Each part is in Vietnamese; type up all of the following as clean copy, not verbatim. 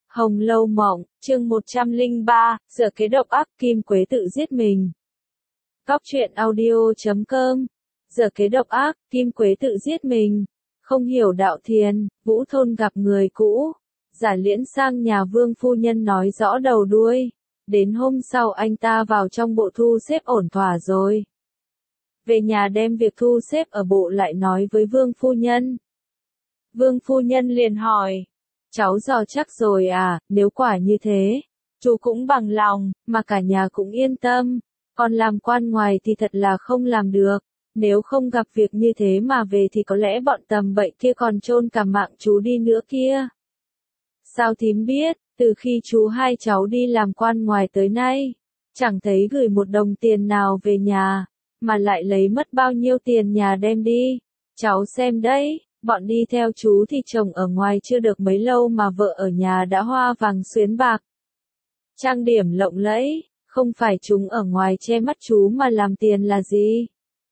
Hồng Lâu Mộng, chương 103, giờ kế độc ác Kim Quế tự giết mình. Cóc truyện audio.com. Giờ kế độc ác, Kim Quế tự giết mình. Không hiểu đạo thiền, Vũ Thôn gặp người cũ. Giả Liễn sang nhà Vương phu nhân nói rõ đầu đuôi. Đến hôm sau anh ta vào trong bộ thu xếp ổn thỏa rồi. Về nhà đem việc thu xếp ở bộ lại nói với Vương phu nhân. Vương phu nhân liền hỏi. Cháu dò chắc rồi à, nếu quả như thế, chú cũng bằng lòng, mà cả nhà cũng yên tâm. Còn làm quan ngoài thì thật là không làm được. Nếu không gặp việc như thế mà về thì có lẽ bọn tầm bậy kia còn chôn cả mạng chú đi nữa kia. Sao thím biết, từ khi chú hai cháu đi làm quan ngoài tới nay, chẳng thấy gửi một đồng tiền nào về nhà, mà lại lấy mất bao nhiêu tiền nhà đem đi. Cháu xem đấy. Bọn đi theo chú thì chồng ở ngoài chưa được mấy lâu mà vợ ở nhà đã hoa vàng xuyến bạc. Trang điểm lộng lẫy, không phải chúng ở ngoài che mắt chú mà làm tiền là gì.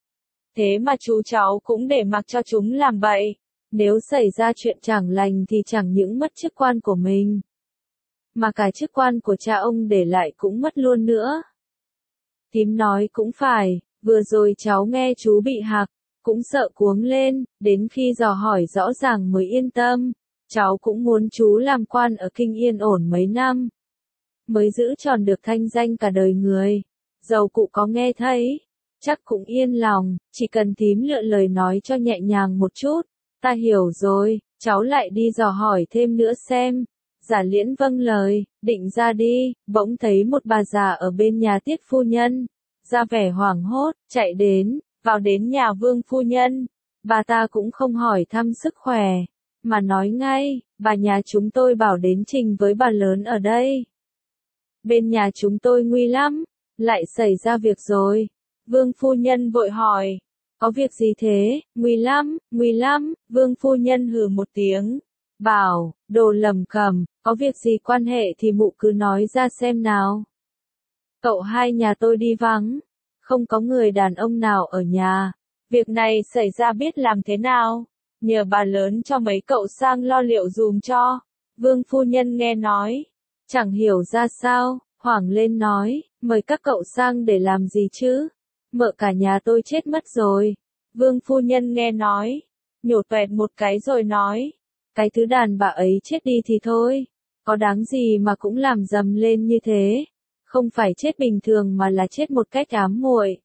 Thế mà chú cháu cũng để mặc cho chúng làm vậy. Nếu xảy ra chuyện chẳng lành thì chẳng những mất chức quan của mình, mà cả chức quan của cha ông để lại cũng mất luôn nữa. Thím nói cũng phải, vừa rồi cháu nghe chú bị hạc. Cũng sợ cuống lên, đến khi dò hỏi rõ ràng mới yên tâm. Cháu cũng muốn chú làm quan ở Kinh yên ổn mấy năm, mới giữ tròn được thanh danh cả đời người. Dầu cụ có nghe thấy, chắc cũng yên lòng, chỉ cần thím lựa lời nói cho nhẹ nhàng một chút. Ta hiểu rồi, cháu lại đi dò hỏi thêm nữa xem. Giả Liễn vâng lời, định ra đi, bỗng thấy một bà già ở bên nhà Tiết phu nhân, ra vẻ hoảng hốt, chạy đến. Vào đến nhà Vương phu nhân, bà ta cũng không hỏi thăm sức khỏe, mà nói ngay, bà nhà chúng tôi bảo đến trình với bà lớn ở đây. Bên nhà chúng tôi nguy lắm, lại xảy ra việc rồi. Vương phu nhân vội hỏi, có việc gì thế? Nguy lắm, Vương phu nhân hừ một tiếng, bảo, đồ lầm cẩm, có việc gì quan hệ thì mụ cứ nói ra xem nào. Cậu hai nhà tôi đi vắng. Không có người đàn ông nào ở nhà. Việc này xảy ra biết làm thế nào? Nhờ bà lớn cho mấy cậu sang lo liệu dùm cho. Vương phu nhân nghe nói. Chẳng hiểu ra sao, hoảng lên nói, mời các cậu sang để làm gì chứ? Mợ cả nhà tôi chết mất rồi. Vương phu nhân nghe nói. Nhổ toẹt một cái rồi nói. Cái thứ đàn bà ấy chết đi thì thôi. Có đáng gì mà cũng làm dầm lên như thế. Không phải chết bình thường mà là chết một cách ám muội.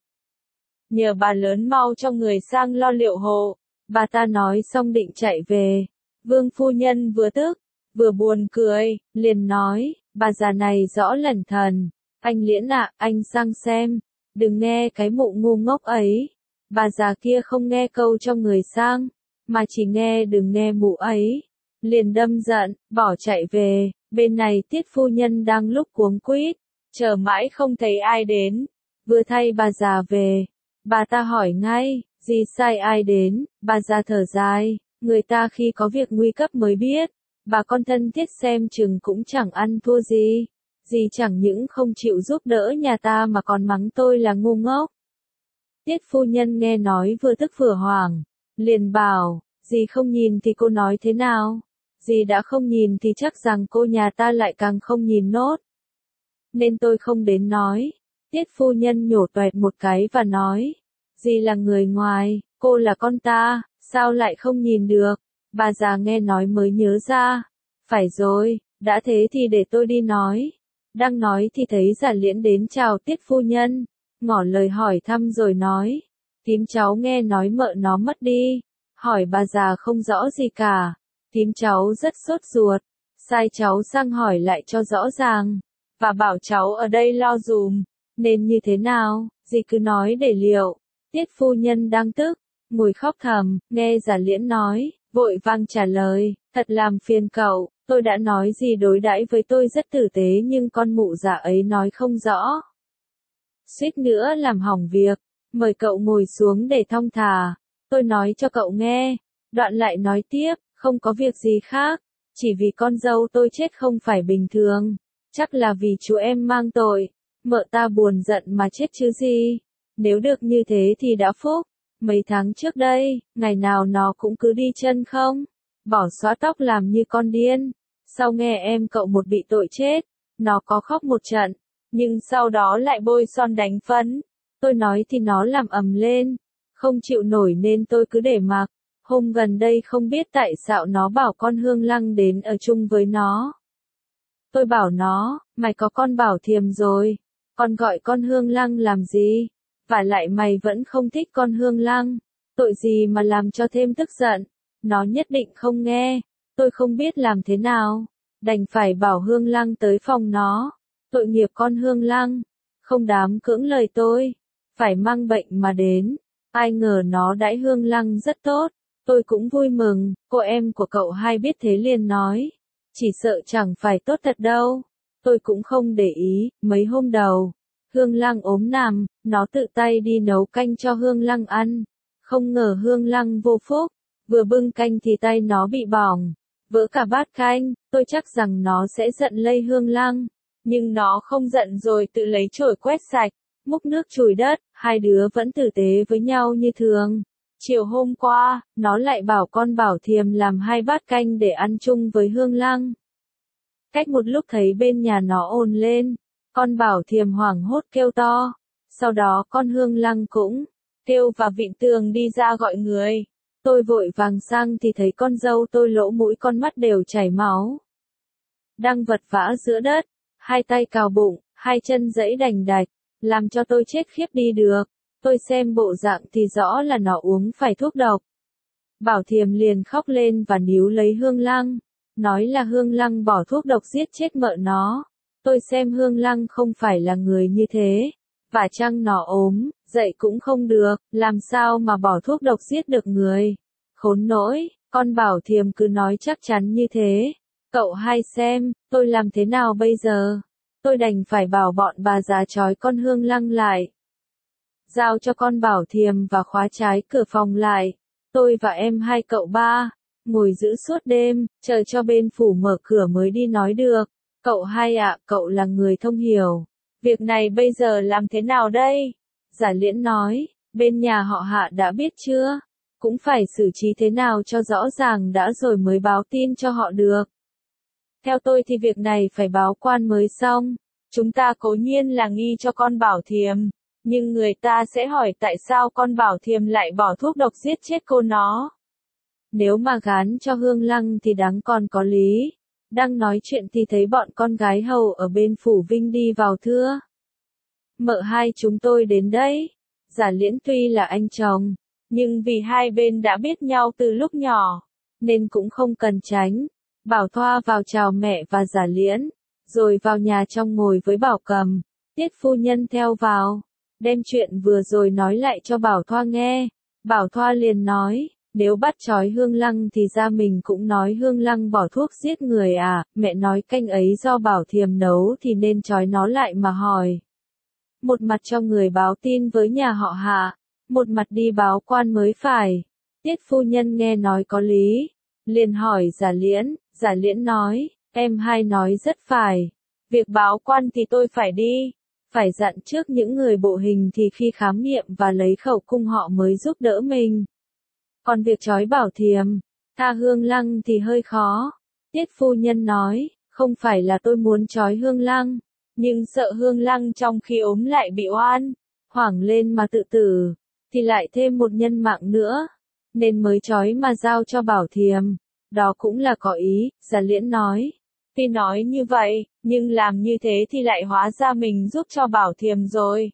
Nhờ bà lớn mau cho người sang lo liệu hộ. Bà ta nói xong định chạy về. Vương phu nhân vừa tức, vừa buồn cười, liền nói, bà già này rõ lẩn thần. Anh Liễn ạ, anh sang xem. Đừng nghe cái mụ ngu ngốc ấy. Bà già kia không nghe câu cho người sang, mà chỉ nghe đừng nghe mụ ấy. Liền đâm giận, bỏ chạy về. Bên này Tiết phu nhân đang lúc cuống quýt. Chờ mãi không thấy ai đến, vừa thay bà già về, bà ta hỏi ngay, gì sai ai đến, bà già thở dài, người ta khi có việc nguy cấp mới biết, bà con thân thiết xem chừng cũng chẳng ăn thua gì, gì chẳng những không chịu giúp đỡ nhà ta mà còn mắng tôi là ngu ngốc. Tiết phu nhân nghe nói vừa tức vừa hoảng, liền bảo, gì không nhìn thì cô nói thế nào, gì đã không nhìn thì chắc rằng cô nhà ta lại càng không nhìn nốt. Nên tôi không đến nói. Tiết phu nhân nhổ toẹt một cái và nói, dì là người ngoài, cô là con ta, sao lại không nhìn được? Bà già nghe nói mới nhớ ra, phải rồi, đã thế thì để tôi đi nói. Đang nói thì thấy Giả Liễn đến chào Tiết phu nhân, ngỏ lời hỏi thăm rồi nói, thím cháu nghe nói mợ nó mất đi, hỏi bà già không rõ gì cả, thím cháu rất sốt ruột, sai cháu sang hỏi lại cho rõ ràng. Và bảo cháu ở đây lo dùm, nên như thế nào, dì cứ nói để liệu. Tiết phu nhân đang tức, ngồi khóc thầm, nghe Giả Liễn nói, vội vàng trả lời, thật làm phiền cậu, tôi đã nói gì đối đãi với tôi rất tử tế nhưng con mụ già ấy nói không rõ. Suýt nữa làm hỏng việc, mời cậu ngồi xuống để thong thả, tôi nói cho cậu nghe. Đoạn lại nói tiếp, không có việc gì khác, chỉ vì con dâu tôi chết không phải bình thường. Chắc là vì chú em mang tội, mợ ta buồn giận mà chết chứ gì. Nếu được như thế thì đã phúc. Mấy tháng trước đây, ngày nào nó cũng cứ đi chân không, bỏ xóa tóc làm như con điên. Sau nghe em cậu một bị tội chết, nó có khóc một trận, nhưng sau đó lại bôi son đánh phấn. Tôi nói thì nó làm ầm lên, không chịu nổi nên tôi cứ để mặc. Hôm gần đây không biết tại sao nó bảo con Hương Lăng đến ở chung với nó. Tôi bảo nó, mày có con Bảo Thiềm rồi, còn gọi con Hương Lăng làm gì? Và lại mày vẫn không thích con Hương Lăng, tội gì mà làm cho thêm tức giận. Nó nhất định không nghe, tôi không biết làm thế nào, đành phải bảo Hương Lăng tới phòng nó. Tội nghiệp con Hương Lăng, không dám cưỡng lời tôi, phải mang bệnh mà đến. Ai ngờ nó đãi Hương Lăng rất tốt, tôi cũng vui mừng. Cô em của cậu hai biết thế liền nói, chỉ sợ chẳng phải tốt thật đâu. Tôi cũng không để ý. Mấy hôm đầu Hương Lăng ốm nằm, nó tự tay đi nấu canh cho Hương Lăng ăn. Không ngờ Hương Lăng vô phúc, vừa bưng canh thì tay nó bị bỏng, vỡ cả bát canh. Tôi chắc rằng nó sẽ giận lây Hương Lăng, nhưng nó không giận rồi tự lấy chổi quét sạch, múc nước chùi đất, hai đứa vẫn tử tế với nhau như thường. Chiều hôm qua, nó lại bảo con Bảo Thiềm làm 2 bát canh để ăn chung với Hương Lăng. Cách một lúc thấy bên nhà nó ồn lên, con Bảo Thiềm hoảng hốt kêu to. Sau đó con Hương Lăng cũng kêu và vịn tường đi ra gọi người. Tôi vội vàng sang thì thấy con dâu tôi lỗ mũi con mắt đều chảy máu, đang vật vã giữa đất, hai tay cào bụng, hai chân giãy đành đạch, làm cho tôi chết khiếp đi được. Tôi xem bộ dạng thì rõ là nó uống phải thuốc độc. Bảo Thiềm liền khóc lên và níu lấy Hương Lăng, nói là Hương Lăng bỏ thuốc độc giết chết mợ nó. Tôi xem Hương Lăng không phải là người như thế, và chăng nó ốm, dậy cũng không được, làm sao mà bỏ thuốc độc giết được người. Khốn nỗi, con Bảo Thiềm cứ nói chắc chắn như thế. Cậu hai xem, tôi làm thế nào bây giờ? Tôi đành phải bảo bọn bà già trói con Hương Lăng lại, giao cho con Bảo Thiềm và khóa trái cửa phòng lại. Tôi và em hai cậu ba ngồi giữ suốt đêm, chờ cho bên phủ mở cửa mới đi nói được. Cậu hai ạ, cậu là người thông hiểu. Việc này bây giờ làm thế nào đây? Giả Liễn nói, bên nhà họ Hạ đã biết chưa? Cũng phải xử trí thế nào cho rõ ràng đã rồi mới báo tin cho họ được. Theo tôi thì việc này phải báo quan mới xong. Chúng ta cố nhiên là nghi cho con Bảo Thiềm, nhưng người ta sẽ hỏi tại sao con Bảo Thiềm lại bỏ thuốc độc giết chết cô nó. Nếu mà gán cho Hương Lăng thì đáng còn có lý. Đang nói chuyện thì thấy bọn con gái hầu ở bên phủ Vinh đi vào thưa. Mợ hai chúng tôi đến đấy. Giả Liễn tuy là anh chồng, nhưng vì hai bên đã biết nhau từ lúc nhỏ, nên cũng không cần tránh. Bảo Thoa vào chào mẹ và Giả Liễn, rồi vào nhà trong ngồi với Bảo Cầm. Tiết phu nhân theo vào, đem chuyện vừa rồi nói lại cho Bảo Thoa nghe. Bảo Thoa liền nói, nếu bắt trói Hương Lăng thì ra mình cũng nói Hương Lăng bỏ thuốc giết người à, mẹ nói canh ấy do Bảo Thiềm nấu thì nên trói nó lại mà hỏi. Một mặt cho người báo tin với nhà họ Hạ, một mặt đi báo quan mới phải. Tiết phu nhân nghe nói có lý, liền hỏi Giả Liễn nói, em hai nói rất phải. Việc báo quan thì tôi phải đi, phải dặn trước những người bộ hình thì khi khám nghiệm và lấy khẩu cung họ mới giúp đỡ mình. Còn việc trói Bảo Thiềm, tha Hương Lăng thì hơi khó. Tiết phu nhân nói, không phải là tôi muốn trói Hương Lăng, nhưng sợ Hương Lăng trong khi ốm lại bị oan, hoảng lên mà tự tử, thì lại thêm một nhân mạng nữa, nên mới trói mà giao cho Bảo Thiềm. Đó cũng là có ý, Giả Liễn nói. Tuy nói như vậy, nhưng làm như thế thì lại hóa ra mình giúp cho Bảo Thiềm rồi.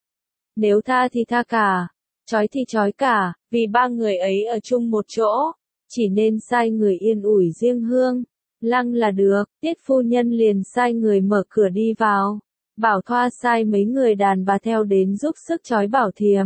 Nếu tha thì tha cả, trói thì trói cả, vì ba người ấy ở chung một chỗ, chỉ nên sai người yên ủi riêng Hương Lăng là được. Tiết phu nhân liền sai người mở cửa đi vào. Bảo Thoa sai mấy người đàn bà theo đến giúp sức trói Bảo Thiềm.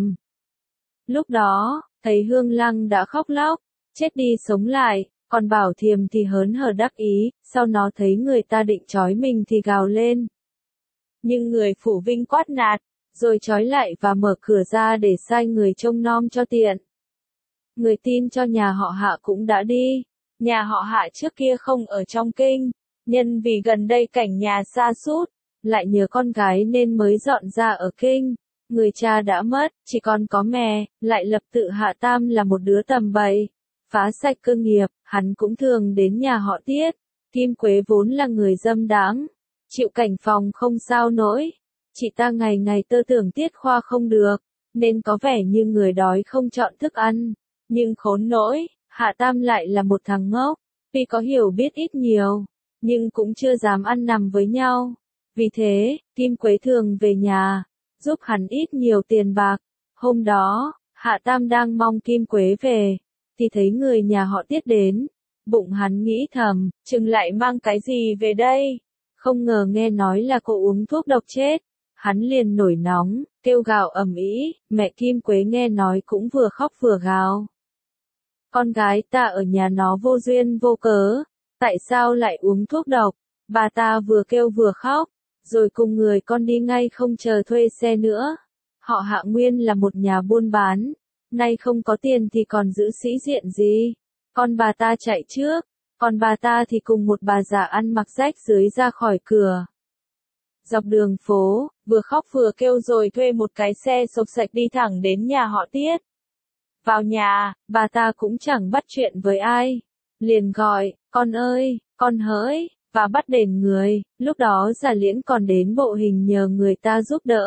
Lúc đó, thấy Hương Lăng đã khóc lóc, chết đi sống lại, còn Bảo Thiềm thì hớn hở đắc ý, sau nó thấy người ta định trói mình thì gào lên. Nhưng người phủ Vinh quát nạt, rồi trói lại và mở cửa ra để sai người trông nom cho tiện. Người tin cho nhà họ Hạ cũng đã đi. Nhà họ Hạ trước kia không ở trong kinh, nhân vì gần đây cảnh nhà sa sút, lại nhớ con gái nên mới dọn ra ở kinh. Người cha đã mất, chỉ còn có mẹ, lại lập tự Hạ Tam là một đứa tầm bậy, phá sạch cơ nghiệp. Hắn cũng thường đến nhà họ Tiết, Kim Quế vốn là người dâm đãng, chịu cảnh phòng không sao nổi. Chị ta ngày ngày tơ tưởng tiết khoa không được, nên có vẻ như người đói không chọn thức ăn. Nhưng khốn nỗi, Hạ Tam lại là một thằng ngốc, tuy có hiểu biết ít nhiều, nhưng cũng chưa dám ăn nằm với nhau. Vì thế, Kim Quế thường về nhà, giúp hắn ít nhiều tiền bạc. Hôm đó, Hạ Tam đang mong Kim Quế về, thì thấy người nhà họ Tiết đến. Bụng hắn nghĩ thầm, chừng lại mang cái gì về đây? Không ngờ nghe nói là cô uống thuốc độc chết. Hắn liền nổi nóng, kêu gào ầm ĩ. Mẹ Kim Quế nghe nói cũng vừa khóc vừa gào. Con gái ta ở nhà nó vô duyên vô cớ, tại sao lại uống thuốc độc? Bà ta vừa kêu vừa khóc, rồi cùng người con đi ngay không chờ thuê xe nữa. Họ Hạ nguyên là một nhà buôn bán, nay không có tiền thì còn giữ sĩ diện gì? Con bà ta chạy trước, còn bà ta thì cùng một bà già ăn mặc rách rưới ra khỏi cửa. Dọc đường phố, vừa khóc vừa kêu rồi thuê một cái xe xộc xệch đi thẳng đến nhà họ Tiết. Vào nhà, bà ta cũng chẳng bắt chuyện với ai. Liền gọi, con ơi, con hỡi, và bắt đền người. Lúc đó Giả Liễn còn đến bộ hình nhờ người ta giúp đỡ.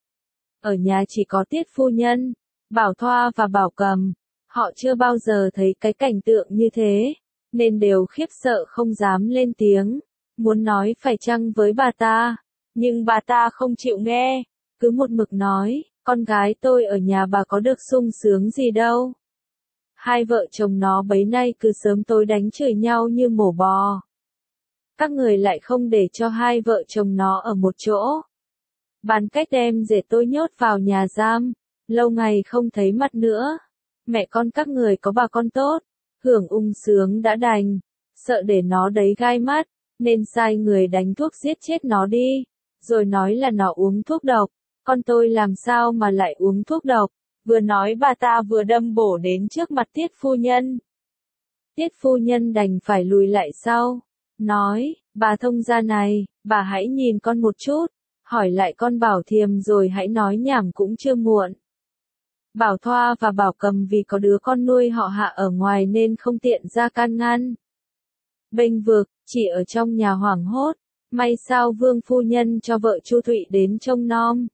Ở nhà chỉ có Tiết phu nhân, Bảo Thoa và Bảo Cầm. Họ chưa bao giờ thấy cái cảnh tượng như thế, nên đều khiếp sợ không dám lên tiếng. Muốn nói phải chăng với bà ta, nhưng bà ta không chịu nghe, cứ một mực nói, con gái tôi ở nhà bà có được sung sướng gì đâu. Hai vợ chồng nó bấy nay cứ sớm tối đánh chửi nhau như mổ bò. Các người lại không để cho hai vợ chồng nó ở một chỗ. Bàn cách đem dễ tôi nhốt vào nhà giam, lâu ngày không thấy mặt nữa. Mẹ con các người có bà con tốt, hưởng ung sướng đã đành, sợ để nó đấy gai mắt, nên sai người đánh thuốc giết chết nó đi, rồi nói là nó uống thuốc độc. Con tôi làm sao mà lại uống thuốc độc? Vừa nói bà ta vừa đâm bổ đến trước mặt Tiết phu nhân. Tiết phu nhân đành phải lùi lại sau, nói, bà thông gia này, bà hãy nhìn con một chút, hỏi lại con Bảo Thiềm rồi hãy nói nhảm cũng chưa muộn. Bảo Thoa và Bảo Cầm vì có đứa con nuôi họ Hạ ở ngoài nên không tiện ra can ngăn. Bênh vực, chỉ ở trong nhà hoảng hốt, may sao Vương phu nhân cho vợ Chu Thụy đến trông nom.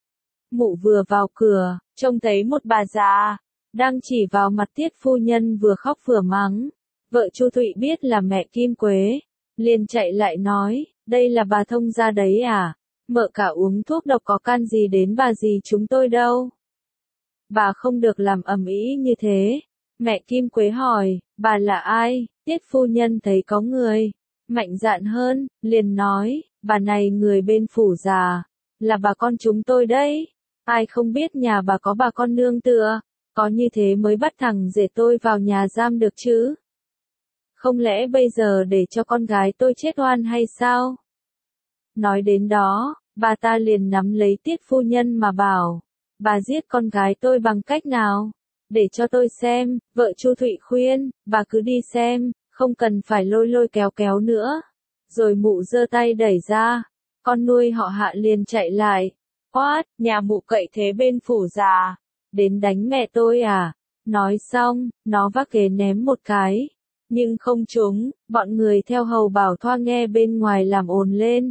Mụ vừa vào cửa, trông thấy một bà già, đang chỉ vào mặt Tiết phu nhân vừa khóc vừa mắng. Vợ Chu Thụy biết là mẹ Kim Quế, liền chạy lại nói, đây là bà thông gia đấy à? Mợ cả uống thuốc độc có can gì đến bà dì chúng tôi đâu. Bà không được làm ầm ĩ như thế. Mẹ Kim Quế hỏi, bà là ai? Tiết phu nhân thấy có người mạnh dạn hơn, liền nói, bà này người bên phủ già, là bà con chúng tôi đấy. Ai không biết nhà bà có bà con nương tựa, có như thế mới bắt thằng rể tôi vào nhà giam được chứ. Không lẽ bây giờ để cho con gái tôi chết oan hay sao? Nói đến đó, bà ta liền nắm lấy Tiết phu nhân mà bảo, bà giết con gái tôi bằng cách nào? Để cho tôi xem. Vợ Chu Thụy khuyên, bà cứ đi xem, không cần phải lôi lôi kéo kéo nữa. Rồi mụ giơ tay đẩy ra, con nuôi họ Hạ liền chạy lại. Quát, nhà mụ cậy thế bên phủ già, đến đánh mẹ tôi à? Nói xong, nó vác ghế ném một cái, nhưng không trúng. Bọn người theo hầu Bảo Thoa nghe bên ngoài làm ồn lên,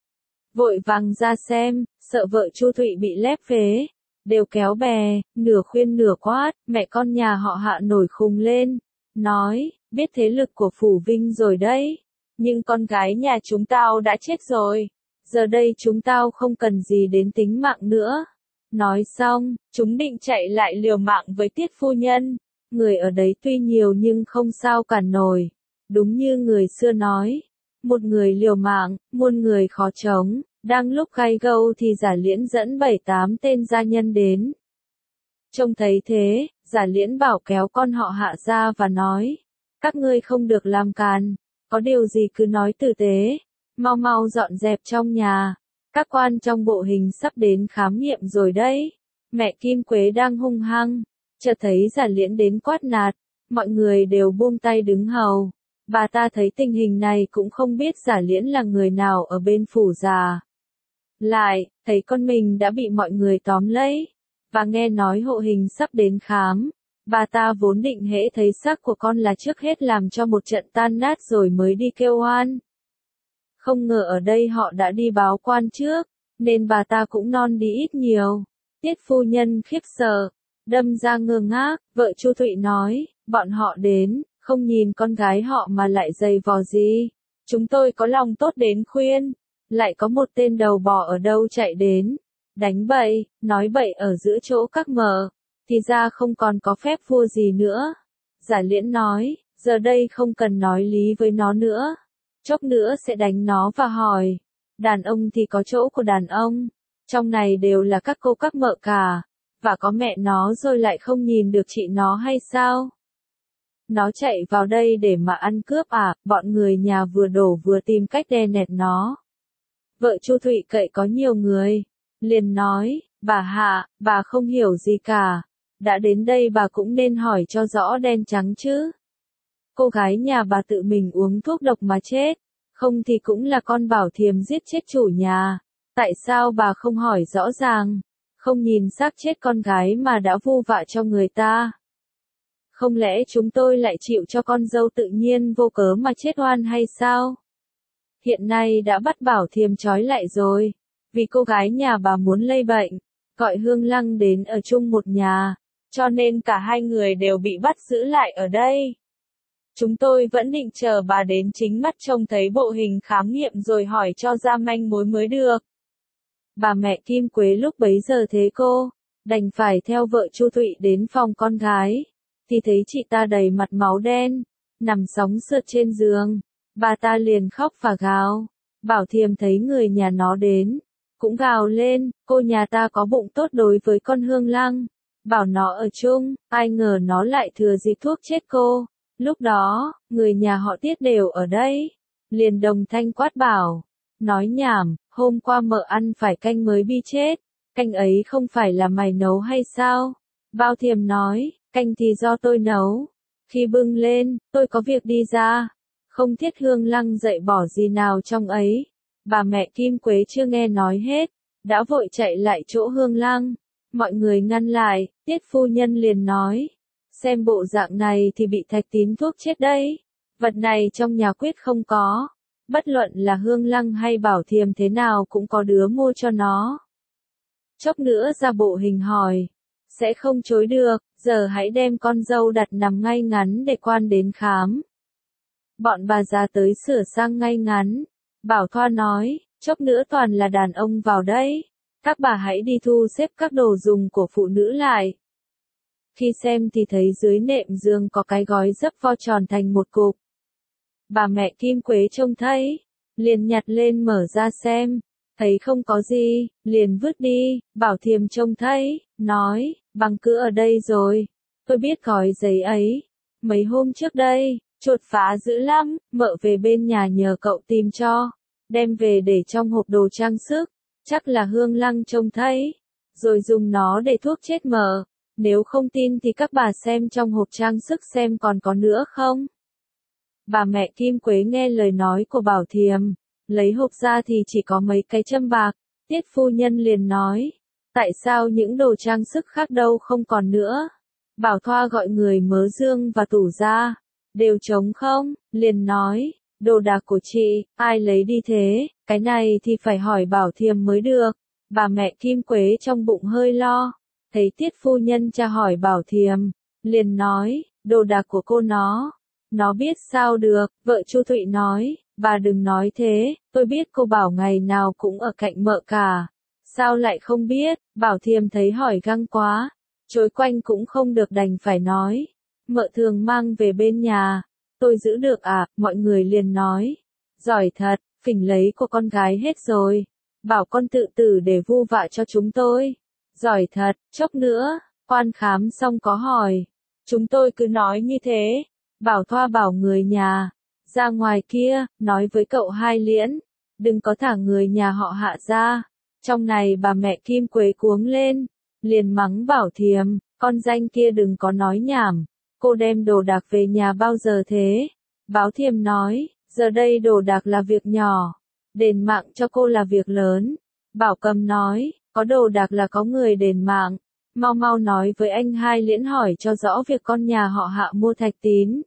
vội vàng ra xem, sợ vợ Chu Thụy bị lép vế, đều kéo bè, nửa khuyên nửa quát. Mẹ con nhà họ Hạ nổi khùng lên, nói, biết thế lực của phủ Vinh rồi đấy, nhưng con gái nhà chúng tao đã chết rồi, giờ đây chúng tao không cần gì đến tính mạng nữa. Nói xong, chúng định chạy lại liều mạng với Tiết phu nhân. Người ở đấy tuy nhiều nhưng không sao cản nổi. Đúng như người xưa nói, một người liều mạng, muôn người khó chống. Đang lúc gay gâu thì Giả Liễn dẫn 7-8 tên gia nhân đến. Trông thấy thế, Giả Liễn bảo kéo con họ Hạ ra và nói, các ngươi không được làm càn, có điều gì cứ nói tử tế, mau mau dọn dẹp trong nhà, các quan trong bộ hình sắp đến khám nghiệm rồi đấy. Mẹ Kim Quế đang hung hăng, chợt thấy Giả Liễn đến quát nạt, mọi người đều buông tay đứng hầu. Bà ta thấy tình hình này cũng không biết Giả Liễn là người nào ở bên phủ già. Lại, thấy con mình đã bị mọi người tóm lấy, và nghe nói hộ hình sắp đến khám, Bà ta vốn định hễ thấy xác của con là trước hết làm cho một trận tan nát rồi mới đi kêu oan. Không ngờ ở đây họ đã đi báo quan trước, nên bà ta cũng non đi ít nhiều. Tiết phu nhân khiếp sợ, đâm ra ngơ ngác, vợ Chu Thụy nói, bọn họ đến, không nhìn con gái họ mà lại giày vò gì. Chúng tôi có lòng tốt đến khuyên, lại có một tên đầu bò ở đâu chạy đến, đánh bậy, nói bậy ở giữa chỗ các mờ, thì ra không còn có phép vua gì nữa. Giả Liễn nói, giờ đây không cần nói lý với nó nữa, chốc nữa sẽ đánh nó và hỏi. Đàn ông thì có chỗ của đàn ông, trong này đều là các cô các mợ cả, và có mẹ nó rồi lại không nhìn được chị nó hay sao? Nó chạy vào đây để mà ăn cướp à, bọn người nhà vừa đổ vừa tìm cách đè nẹt nó. Vợ Chu Thụy cậy có nhiều người, liền nói, bà Hạ, bà không hiểu gì cả, đã đến đây bà cũng nên hỏi cho rõ đen trắng chứ. Cô gái nhà bà tự mình uống thuốc độc mà chết, không thì cũng là con Bảo Thiềm giết chết chủ nhà, tại sao bà không hỏi rõ ràng, không nhìn xác chết con gái mà đã vu vạ cho người ta. Không lẽ chúng tôi lại chịu cho con dâu tự nhiên vô cớ mà chết oan hay sao? Hiện nay đã bắt Bảo Thiềm trói lại rồi, vì cô gái nhà bà muốn lây bệnh, gọi Hương Lăng đến ở chung một nhà, cho nên cả hai người đều bị bắt giữ lại ở đây. Chúng tôi vẫn định chờ bà đến chính mắt trông thấy bộ hình khám nghiệm rồi hỏi cho ra manh mối mới được. Bà mẹ Kim Quế lúc bấy giờ thế cô, đành phải theo vợ Chu Thụy đến phòng con gái, thì thấy chị ta đầy mặt máu đen, nằm sóng sượt trên giường. Bà ta liền khóc và gào. Bảo Thiềm thấy người nhà nó đến, cũng gào lên, cô nhà ta có bụng tốt đối với con Hương Lăng, bảo nó ở chung, ai ngờ nó lại thừa dịp thuốc chết cô. Lúc đó, người nhà họ Tiết đều ở đây, liền đồng thanh quát bảo, nói nhảm, hôm qua mợ ăn phải canh mới bi chết, canh ấy không phải là mày nấu hay sao? Bảo Thiềm nói, canh thì do tôi nấu, khi bưng lên, tôi có việc đi ra. Không thiết Hương Lăng dậy bỏ gì nào trong ấy. Bà mẹ Kim Quế chưa nghe nói hết, đã vội chạy lại chỗ Hương Lăng. Mọi người ngăn lại, Tiết phu nhân liền nói, xem bộ dạng này thì bị Thạch Tín thuốc chết đấy. Vật này trong nhà quyết không có. Bất luận là Hương Lăng hay Bảo Thiềm thế nào cũng có đứa mua cho nó. Chốc nữa ra bộ hình hỏi, sẽ không chối được, giờ hãy đem con dâu đặt nằm ngay ngắn để quan đến khám. Bọn bà già tới sửa sang ngay ngắn. Bảo Thoa nói, chốc nữa toàn là đàn ông vào đây. Các bà hãy đi thu xếp các đồ dùng của phụ nữ lại. Khi xem thì thấy dưới nệm giường có cái gói dấp vo tròn thành một cục. Bà mẹ Kim Quế trông thấy, liền nhặt lên mở ra xem. Thấy không có gì, liền vứt đi. Bảo Thiềm trông thấy, nói, bằng cứ ở đây rồi. Tôi biết gói giấy ấy. Mấy hôm trước đây, chuột phá dữ lắm, mợ về bên nhà nhờ cậu tìm cho, đem về để trong hộp đồ trang sức, chắc là Hương Lăng trông thấy, rồi dùng nó để thuốc chết mợ, nếu không tin thì các bà xem trong hộp trang sức xem còn có nữa không. Bà mẹ Kim Quế nghe lời nói của Bảo Thiềm, lấy hộp ra thì chỉ có mấy cái châm bạc, Tiết phu nhân liền nói, tại sao những đồ trang sức khác đâu không còn nữa. Bảo Thoa gọi người mớ dương và tủ ra. Đều trống không, liền nói, đồ đạc của chị, ai lấy đi thế, cái này thì phải hỏi Bảo Thiềm mới được. Bà mẹ Kim Quế trong bụng hơi lo, thấy Tiết phu nhân tra hỏi Bảo Thiềm, liền nói, đồ đạc của cô nó biết sao được. Vợ Chu Thụy nói, bà đừng nói thế, tôi biết cô Bảo ngày nào cũng ở cạnh mợ cả, sao lại không biết. Bảo Thiềm thấy hỏi găng quá, chối quanh cũng không được đành phải nói, mợ thường mang về bên nhà, tôi giữ được à, mọi người liền nói, giỏi thật, phỉnh lấy của con gái hết rồi, bảo con tự tử để vu vạ cho chúng tôi, giỏi thật. Chốc nữa, quan khám xong có hỏi, chúng tôi cứ nói như thế. Bảo Thoa bảo người nhà, ra ngoài kia, nói với cậu Hai Liễn, đừng có thả người nhà họ Hạ ra. Trong này bà mẹ Kim Quế cuống lên, liền mắng Bảo Thiềm, con danh kia đừng có nói nhảm, cô đem đồ đạc về nhà bao giờ thế? Bảo Thiềm nói, giờ đây đồ đạc là việc nhỏ, đền mạng cho cô là việc lớn. Bảo Cầm nói, có đồ đạc là có người đền mạng, mau mau nói với anh Hai Liễn hỏi cho rõ việc con nhà họ Hạ mua thạch tín.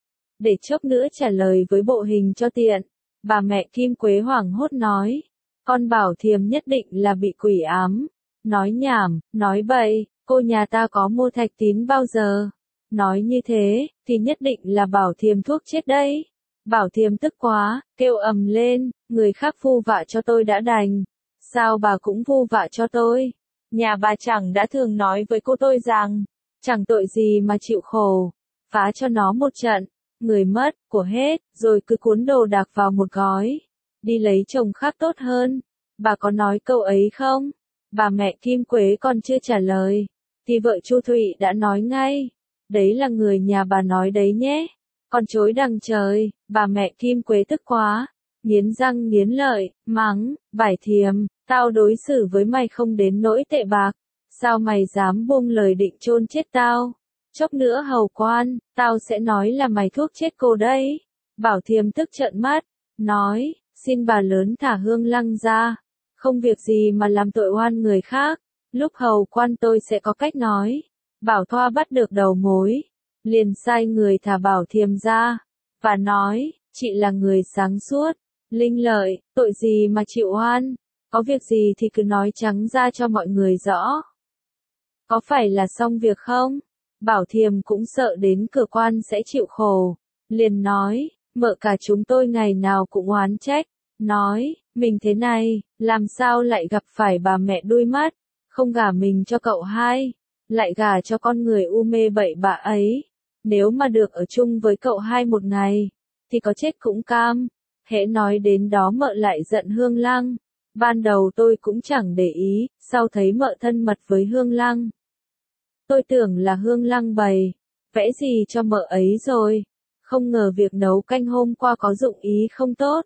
Để chốc nữa trả lời với bộ hình cho tiện. Bà mẹ Kim Quế hoảng hốt nói. Con Bảo Thiềm nhất định là bị quỷ ám. Nói nhảm, nói bậy, cô nhà ta có mua thạch tín bao giờ. Nói như thế, thì nhất định là Bảo Thiềm thuốc chết đấy. Bảo Thiềm tức quá, kêu ầm lên, người khác vu vạ cho tôi đã đành. Sao bà cũng vu vạ cho tôi? Nhà bà chẳng đã thường nói với cô tôi rằng, chẳng tội gì mà chịu khổ, phá cho nó một trận, người mất, của hết, rồi cứ cuốn đồ đạc vào một gói, đi lấy chồng khác tốt hơn. Bà có nói câu ấy không? Bà mẹ Kim Quế còn chưa trả lời, thì vợ Chu Thụy đã nói ngay, đấy là người nhà bà nói đấy nhé. Con chối đằng trời, bà mẹ Kim Quế tức quá, nghiến răng nghiến lợi, mắng, Vải Thiềm, tao đối xử với mày không đến nỗi tệ bạc, sao mày dám buông lời định chôn chết tao? Chốc nữa hầu quan, tao sẽ nói là mày thuốc chết cô đấy. Bảo Thiềm tức trợn mắt, nói, xin bà lớn thả Hương Lăng ra, không việc gì mà làm tội oan người khác, lúc hầu quan tôi sẽ có cách nói. Bảo Thoa bắt được đầu mối, liền sai người thả Bảo Thiềm ra, và nói, chị là người sáng suốt, linh lợi, tội gì mà chịu oan, có việc gì thì cứ nói trắng ra cho mọi người rõ. Có phải là xong việc không? Bảo Thiềm cũng sợ đến cửa quan sẽ chịu khổ, liền nói, mợ cả chúng tôi ngày nào cũng oán trách, nói, mình thế này, làm sao lại gặp phải bà mẹ đuôi mắt, không gả mình cho cậu Hai, lại gả cho con người u mê bậy bạ ấy, nếu mà được ở chung với cậu Hai một ngày, thì có chết cũng cam. Hễ nói đến đó mợ lại giận Hương Lăng, ban đầu tôi cũng chẳng để ý, sau thấy mợ thân mật với Hương Lăng. Tôi tưởng là Hương Lăng bày, vẽ gì cho mợ ấy rồi, không ngờ việc nấu canh hôm qua có dụng ý không tốt.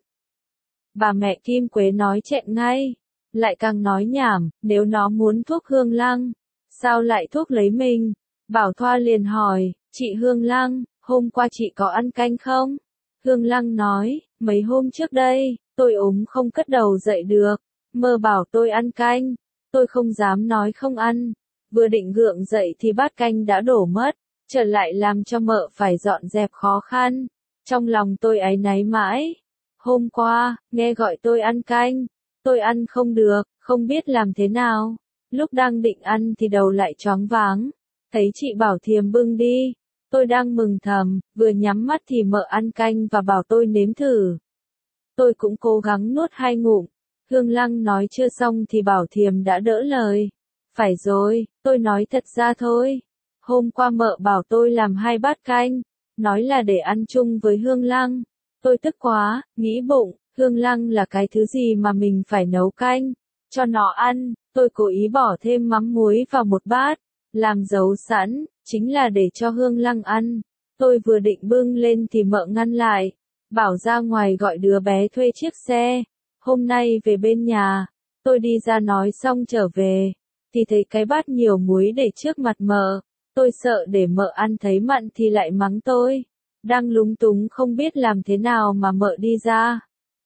Bà mẹ Kim Quế nói chẹn ngay, lại càng nói nhảm, nếu nó muốn thuốc Hương Lăng, sao lại thuốc lấy mình? Bảo Thoa liền hỏi, chị Hương Lăng, hôm qua chị có ăn canh không? Hương Lăng nói, mấy hôm trước đây, tôi ốm không cất đầu dậy được, mơ bảo tôi ăn canh, tôi không dám nói không ăn, vừa định gượng dậy thì bát canh đã đổ mất, trở lại làm cho mợ phải dọn dẹp khó khăn, trong lòng tôi áy náy mãi. Hôm qua, nghe gọi tôi ăn canh, tôi ăn không được, không biết làm thế nào, lúc đang định ăn thì đầu lại choáng váng, thấy chị Bảo Thiềm bưng đi. Tôi đang mừng thầm, vừa nhắm mắt thì mợ ăn canh và bảo tôi nếm thử. Tôi cũng cố gắng nuốt 2 ngụm. Hương Lăng nói chưa xong thì Bảo Thiềm đã đỡ lời. Phải rồi, tôi nói thật ra thôi. Hôm qua mợ bảo tôi làm 2 bát canh, nói là để ăn chung với Hương Lăng. Tôi tức quá, nghĩ bụng, Hương Lăng là cái thứ gì mà mình phải nấu canh, cho nó ăn. Tôi cố ý bỏ thêm mắm muối vào một bát, làm giấu sẵn, chính là để cho Hương Lăng ăn. Tôi vừa định bưng lên thì mợ ngăn lại, bảo ra ngoài gọi đứa bé thuê chiếc xe, hôm nay về bên nhà. Tôi đi ra nói xong trở về, thì thấy cái bát nhiều muối để trước mặt mợ, tôi sợ để mợ ăn thấy mặn thì lại mắng tôi. Đang lúng túng không biết làm thế nào mà mợ đi ra.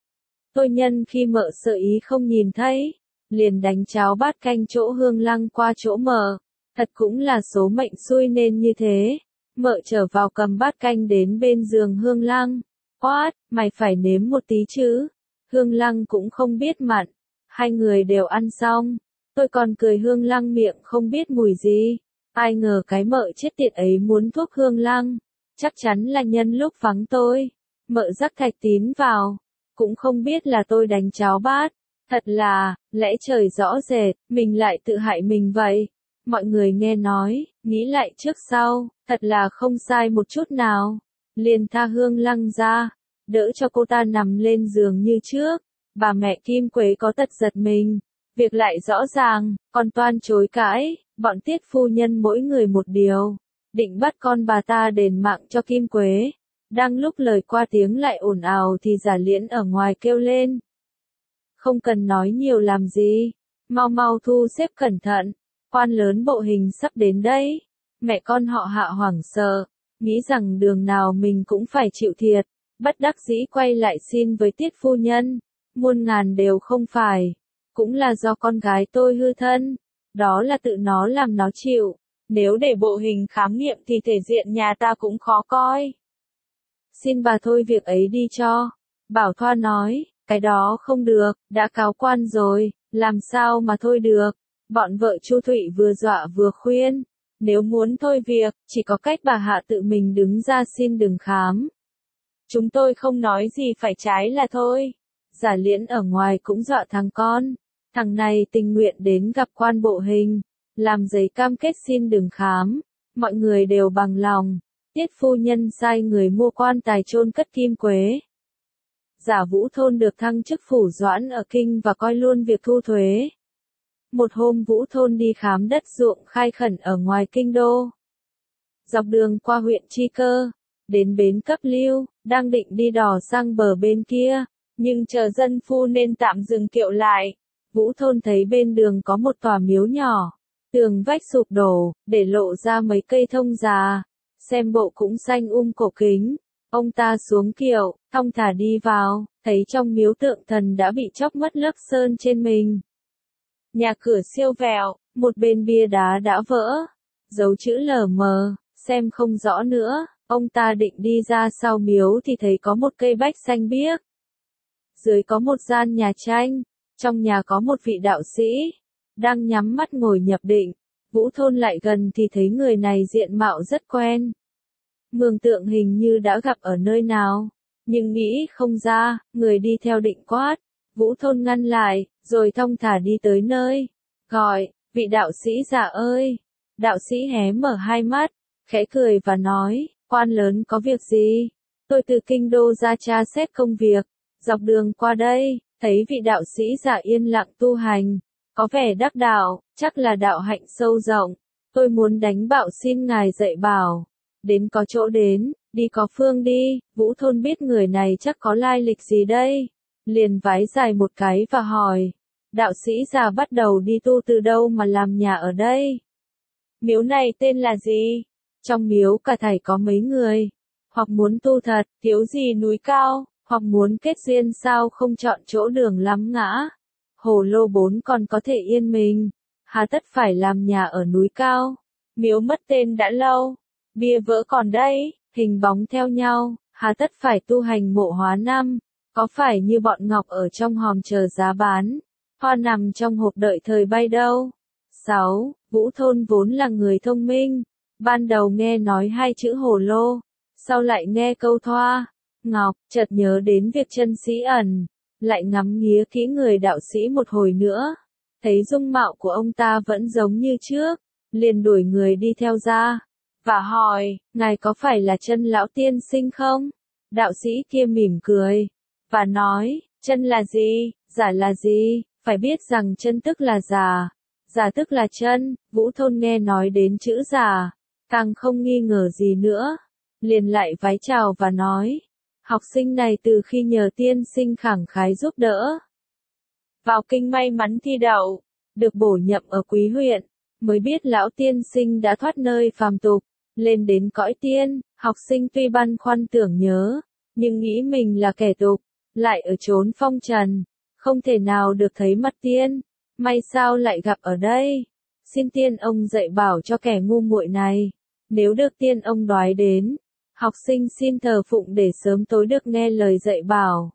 Tôi nhân khi mợ sợ ý không nhìn thấy, liền đánh cháo bát canh chỗ Hương Lăng qua chỗ mợ. Thật cũng là số mệnh xui nên như thế. Mợ trở vào cầm bát canh đến bên giường Hương Lăng. Quát, mày phải nếm một tí chứ. Hương Lăng cũng không biết mặn. Hai người đều ăn xong. Tôi còn cười Hương Lăng miệng không biết mùi gì. Ai ngờ cái mợ chết tiệt ấy muốn thuốc Hương Lăng. Chắc chắn là nhân lúc vắng tôi. Mợ rắc thạch tín vào. Cũng không biết là tôi đánh cháo bát. Thật là, lẽ trời rõ rệt, mình lại tự hại mình vậy. Mọi người nghe nói, nghĩ lại trước sau, thật là không sai một chút nào. Liền tha Hương Lăng ra, đỡ cho cô ta nằm lên giường như trước. Bà mẹ Kim Quế có tật giật mình, việc lại rõ ràng, còn toan chối cãi, bọn Tiết phu nhân mỗi người một điều, định bắt con bà ta đền mạng cho Kim Quế. Đang lúc lời qua tiếng lại ồn ào thì Giả Liễn ở ngoài kêu lên. Không cần nói nhiều làm gì, mau mau thu xếp cẩn thận. Quan lớn bộ hình sắp đến đây. Mẹ con họ Hạ hoảng sợ, nghĩ rằng đường nào mình cũng phải chịu thiệt, bất đắc dĩ quay lại xin với Tiết phu nhân, muôn ngàn đều không phải, cũng là do con gái tôi hư thân, đó là tự nó làm nó chịu. Nếu để bộ hình khám nghiệm thì thể diện nhà ta cũng khó coi. Xin bà thôi việc ấy đi cho. Bảo Thoa nói, cái đó không được, đã cáo quan rồi, làm sao mà thôi được. Bọn vợ Chu Thụy vừa dọa vừa khuyên, nếu muốn thôi việc, chỉ có cách bà Hạ tự mình đứng ra xin đừng khám. Chúng tôi không nói gì phải trái là thôi. Giả Liễn ở ngoài cũng dọa thằng con. Thằng này tình nguyện đến gặp quan bộ hình, làm giấy cam kết xin đừng khám. Mọi người đều bằng lòng. Tiết phu nhân sai người mua quan tài chôn cất kim quế. Giả Vũ Thôn được thăng chức phủ doãn ở kinh và coi luôn việc thu thuế. Một hôm Vũ Thôn đi khám đất ruộng khai khẩn ở ngoài kinh đô. Dọc đường qua huyện Chi Cơ, đến bến Cấp Lưu, đang định đi đò sang bờ bên kia, nhưng chờ dân phu nên tạm dừng kiệu lại. Vũ Thôn thấy bên đường có một tòa miếu nhỏ, tường vách sụp đổ, để lộ ra mấy cây thông già, xem bộ cũng xanh cổ kính. Ông ta xuống kiệu, thong thả đi vào, thấy trong miếu tượng thần đã bị chóc mất lớp sơn trên mình. Nhà cửa siêu vẹo, một bên bia đá đã vỡ, dấu chữ lờ mờ, xem không rõ nữa. Ông ta định đi ra sau miếu thì thấy có một cây bách xanh biếc. Dưới có một gian nhà tranh, trong nhà có một vị đạo sĩ, đang nhắm mắt ngồi nhập định. Vũ Thôn lại gần thì thấy người này diện mạo rất quen. Mường tượng hình như đã gặp ở nơi nào, nhưng nghĩ không ra, người đi theo định quát. Vũ Thôn ngăn lại, rồi thong thả đi tới nơi, gọi, vị đạo sĩ già ơi. Đạo sĩ hé mở hai mắt, khẽ cười và nói, quan lớn có việc gì? Tôi từ kinh đô ra tra xét công việc, dọc đường qua đây, thấy vị đạo sĩ già yên lặng tu hành, có vẻ đắc đạo, chắc là đạo hạnh sâu rộng. Tôi muốn đánh bạo xin ngài dạy bảo. Đến có chỗ đến, đi có phương đi. Vũ Thôn biết người này chắc có lai lịch gì đây, liền vái dài một cái và hỏi, đạo sĩ già bắt đầu đi tu từ đâu mà làm nhà ở đây? Miếu này tên là gì? Trong miếu cả thảy có mấy người? Hoặc muốn tu thật, thiếu gì núi cao, hoặc muốn kết duyên sao không chọn chỗ đường lắm ngã. Hồ lô 4 còn có thể yên mình, hà tất phải làm nhà ở núi cao. Miếu mất tên đã lâu, bia vỡ còn đây, hình bóng theo nhau, hà tất phải tu hành mộ hóa năm. Có phải như bọn ngọc ở trong hòm chờ giá bán, hoa nằm trong hộp đợi thời bay đâu? 6. Vũ Thôn vốn là người thông minh, ban đầu nghe nói hai chữ hồ lô, sau lại nghe câu thoa, ngọc, chợt nhớ đến việc chân sĩ ẩn, lại ngắm nghía kỹ người đạo sĩ một hồi nữa, thấy dung mạo của ông ta vẫn giống như trước, liền đuổi người đi theo ra, và hỏi, ngài có phải là Chân lão tiên sinh không? Đạo sĩ kia mỉm cười, và nói, chân là gì, giả là gì, phải biết rằng chân tức là giả, giả tức là chân. Vũ Thôn nghe nói đến chữ giả, càng không nghi ngờ gì nữa, liền lại vái chào và nói, học sinh này từ khi nhờ tiên sinh khẳng khái giúp đỡ, vào kinh may mắn thi đậu, được bổ nhậm ở Quý huyện, mới biết lão tiên sinh đã thoát nơi phàm tục, lên đến cõi tiên. Học sinh tuy băn khoăn tưởng nhớ, nhưng nghĩ mình là kẻ tục, lại ở chốn phong trần, không thể nào được thấy mặt tiên, may sao lại gặp ở đây. Xin tiên ông dạy bảo cho kẻ ngu muội này, nếu được tiên ông đoái đến, học sinh xin thờ phụng để sớm tối được nghe lời dạy bảo.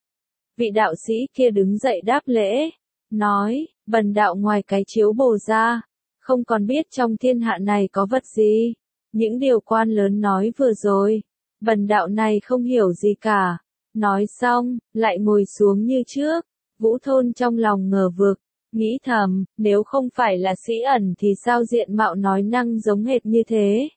Vị đạo sĩ kia đứng dậy đáp lễ, nói, bần đạo ngoài cái chiếu bồ ra, không còn biết trong thiên hạ này có vật gì. Những điều quan lớn nói vừa rồi, bần đạo này không hiểu gì cả. Nói xong, lại ngồi xuống như trước. Vũ Thôn trong lòng ngờ vực, nghĩ thầm, nếu không phải là sĩ ẩn thì sao diện mạo nói năng giống hệt như thế.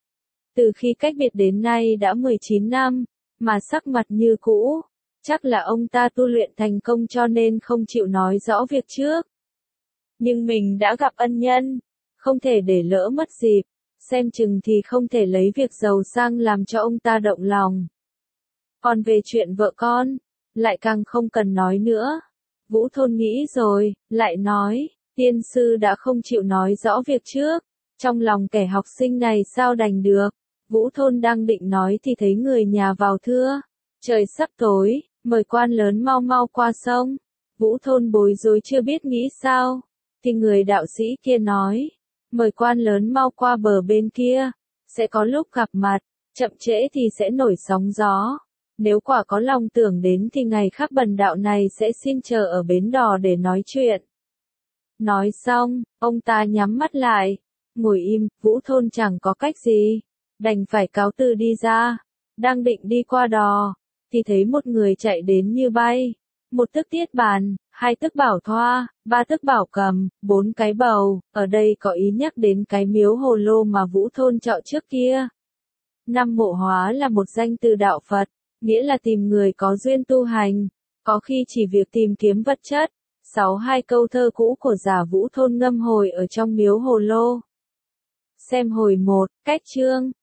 Từ khi cách biệt đến nay đã 19 năm, mà sắc mặt như cũ, chắc là ông ta tu luyện thành công cho nên không chịu nói rõ việc trước. Nhưng mình đã gặp ân nhân, không thể để lỡ mất dịp, xem chừng thì không thể lấy việc giàu sang làm cho ông ta động lòng. Còn về chuyện vợ con, lại càng không cần nói nữa. Vũ Thôn nghĩ rồi, lại nói, tiên sư đã không chịu nói rõ việc trước, trong lòng kẻ học sinh này sao đành được. Vũ Thôn đang định nói thì thấy người nhà vào thưa, trời sắp tối, mời quan lớn mau mau qua sông. Vũ Thôn bối rối chưa biết nghĩ sao, Thì người đạo sĩ kia nói, mời quan lớn mau qua bờ bên kia, sẽ có lúc gặp mặt, chậm trễ thì sẽ nổi sóng gió. Nếu quả có lòng tưởng đến thì ngày khác bần đạo này sẽ xin chờ ở bến đò để nói chuyện. Nói xong, ông ta nhắm mắt lại, ngồi im, Vũ Thôn chẳng có cách gì, đành phải cáo từ đi ra. Đang định đi qua đò, thì thấy một người chạy đến như bay. Một tức tiết bàn, hai tức bảo thoa, ba tức bảo cầm, bốn cái bầu, ở đây có ý nhắc đến cái miếu hồ lô mà Vũ Thôn trọ trước kia. Năm Mộ Hóa là một danh từ đạo Phật, nghĩa là tìm người có duyên tu hành, có khi chỉ việc tìm kiếm vật chất. 6 câu thơ cũ của Giả Vũ Thôn ngâm hồi ở trong miếu hồ lô. Xem hồi 1, cách chương.